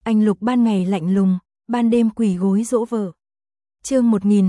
Anh Lục ban ngày lạnh lùng, ban đêm quỳ gối dỗ vợ. Chương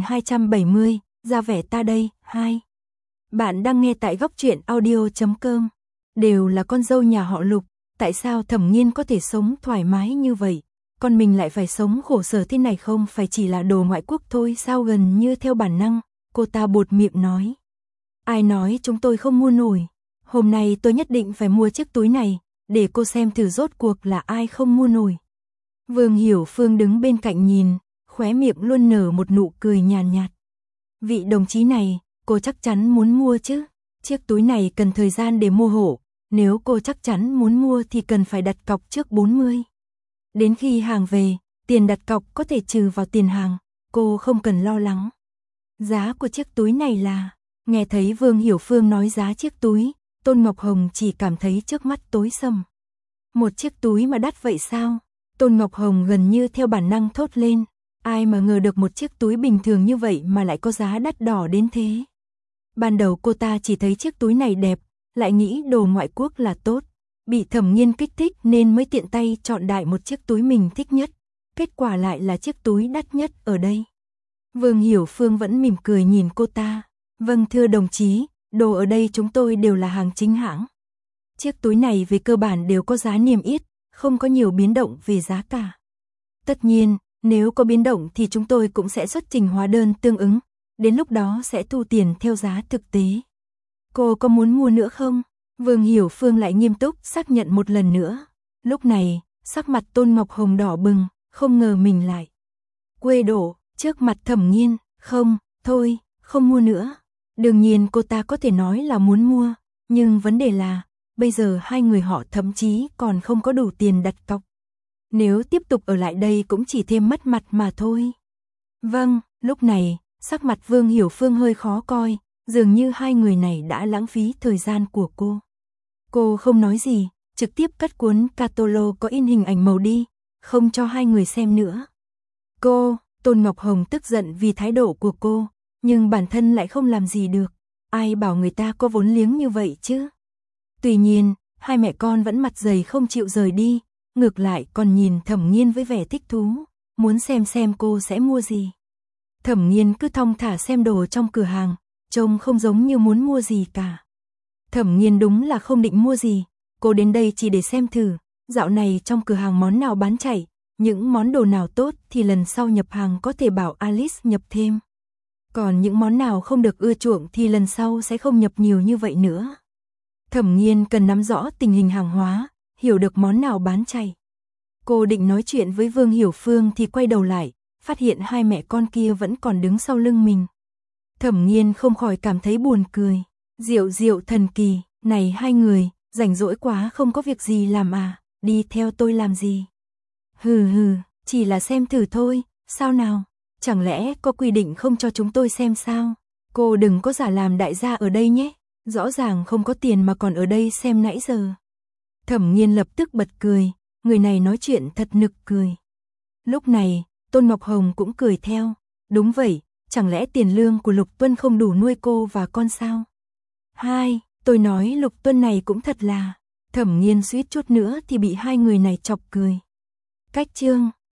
1270, ra vẻ ta đây, 2. Bạn đang nghe tại góc truyện audio.com. Đều là con dâu nhà họ Lục, tại sao Thẩm Nghiên có thể sống thoải mái như vậy, còn mình lại phải sống khổ sở thế này, không phải chỉ là đồ ngoại quốc thôi sao? Gần như theo bản năng, cô ta buột miệng nói. Ai nói chúng tôi không mua nổi, hôm nay tôi nhất định phải mua chiếc túi này, để cô xem thử rốt cuộc là ai không mua nổi. Vương Hiểu Phương đứng bên cạnh nhìn, khóe miệng luôn nở một nụ cười nhàn nhạt. Vị đồng chí này, cô chắc chắn muốn mua chứ? Chiếc túi này cần thời gian để mua hộ, nếu cô chắc chắn muốn mua thì cần phải đặt cọc trước 40. Đến khi hàng về, tiền đặt cọc có thể trừ vào tiền hàng, cô không cần lo lắng. Giá của chiếc túi này là... Nghe thấy Vương Hiểu Phương nói giá chiếc túi, Tôn Ngọc Hồng chỉ cảm thấy trước mắt tối sầm. Một chiếc túi mà đắt vậy sao? Tôn Ngọc Hồng gần như theo bản năng thốt lên. Ai mà ngờ được một chiếc túi bình thường như vậy mà lại có giá đắt đỏ đến thế. Ban đầu cô ta chỉ thấy chiếc túi này đẹp, lại nghĩ đồ ngoại quốc là tốt. Bị Thẩm Nghiên kích thích nên mới tiện tay chọn đại một chiếc túi mình thích nhất. Kết quả lại là chiếc túi đắt nhất ở đây. Vương Hiểu Phương vẫn mỉm cười nhìn cô ta. Vâng thưa đồng chí, đồ ở đây chúng tôi đều là hàng chính hãng. Chiếc túi này về cơ bản đều có giá niêm yết, không có nhiều biến động về giá cả. Tất nhiên, nếu có biến động thì chúng tôi cũng sẽ xuất trình hóa đơn tương ứng, đến lúc đó sẽ thu tiền theo giá thực tế. Cô có muốn mua nữa không? Vương Hiểu Phương lại nghiêm túc xác nhận một lần nữa. Lúc này, sắc mặt Tôn Ngọc Hồng đỏ bừng, không ngờ mình lại quê đổ trước mặt Thẩm Nghiên. Không, thôi, không mua nữa. Đương nhiên cô ta có thể nói là muốn mua, nhưng vấn đề là, bây giờ hai người họ thậm chí còn không có đủ tiền đặt cọc. Nếu tiếp tục ở lại đây cũng chỉ thêm mất mặt mà thôi. Vâng, lúc này, sắc mặt Vương Hiểu Phương hơi khó coi, dường như hai người này đã lãng phí thời gian của cô. Cô không nói gì, trực tiếp cất cuốn catalog có in hình ảnh màu đi, không cho hai người xem nữa. Cô, Tôn Ngọc Hồng tức giận vì thái độ của cô, nhưng bản thân lại không làm gì được. Ai bảo người ta có vốn liếng như vậy chứ? Tuy nhiên, hai mẹ con vẫn mặt dày không chịu rời đi, ngược lại còn nhìn Thẩm Nghiên với vẻ thích thú, muốn xem cô sẽ mua gì. Thẩm Nghiên cứ thong thả xem đồ trong cửa hàng, trông không giống như muốn mua gì cả. Thẩm Nghiên đúng là không định mua gì, cô đến đây chỉ để xem thử, dạo này trong cửa hàng món nào bán chạy, những món đồ nào tốt thì lần sau nhập hàng có thể bảo Alice nhập thêm. Còn những món nào không được ưa chuộng thì lần sau sẽ không nhập nhiều như vậy nữa. Thẩm Nghiên cần nắm rõ tình hình hàng hóa, hiểu được món nào bán chạy. Cô định nói chuyện với Vương Hiểu Phương thì quay đầu lại, phát hiện hai mẹ con kia vẫn còn đứng sau lưng mình. Thẩm Nghiên không khỏi cảm thấy buồn cười. Diệu thần kỳ, này hai người, rảnh rỗi quá không có việc gì làm à, đi theo tôi làm gì? Hừ, chỉ là xem thử thôi, sao nào? Chẳng lẽ có quy định không cho chúng tôi xem sao? Cô đừng có giả làm đại gia ở đây nhé, rõ ràng không có tiền mà còn ở đây xem nãy giờ. Thẩm Nghiên lập tức bật cười, người này nói chuyện thật nực cười. Lúc này, Tôn Ngọc Hồng cũng cười theo, đúng vậy, chẳng lẽ tiền lương của Lục Tuân không đủ nuôi cô và con sao? Hai, tôi nói Lục Tuân này cũng thật là... Thẩm Nghiên suýt chút nữa thì bị hai người này chọc cười. Cách chương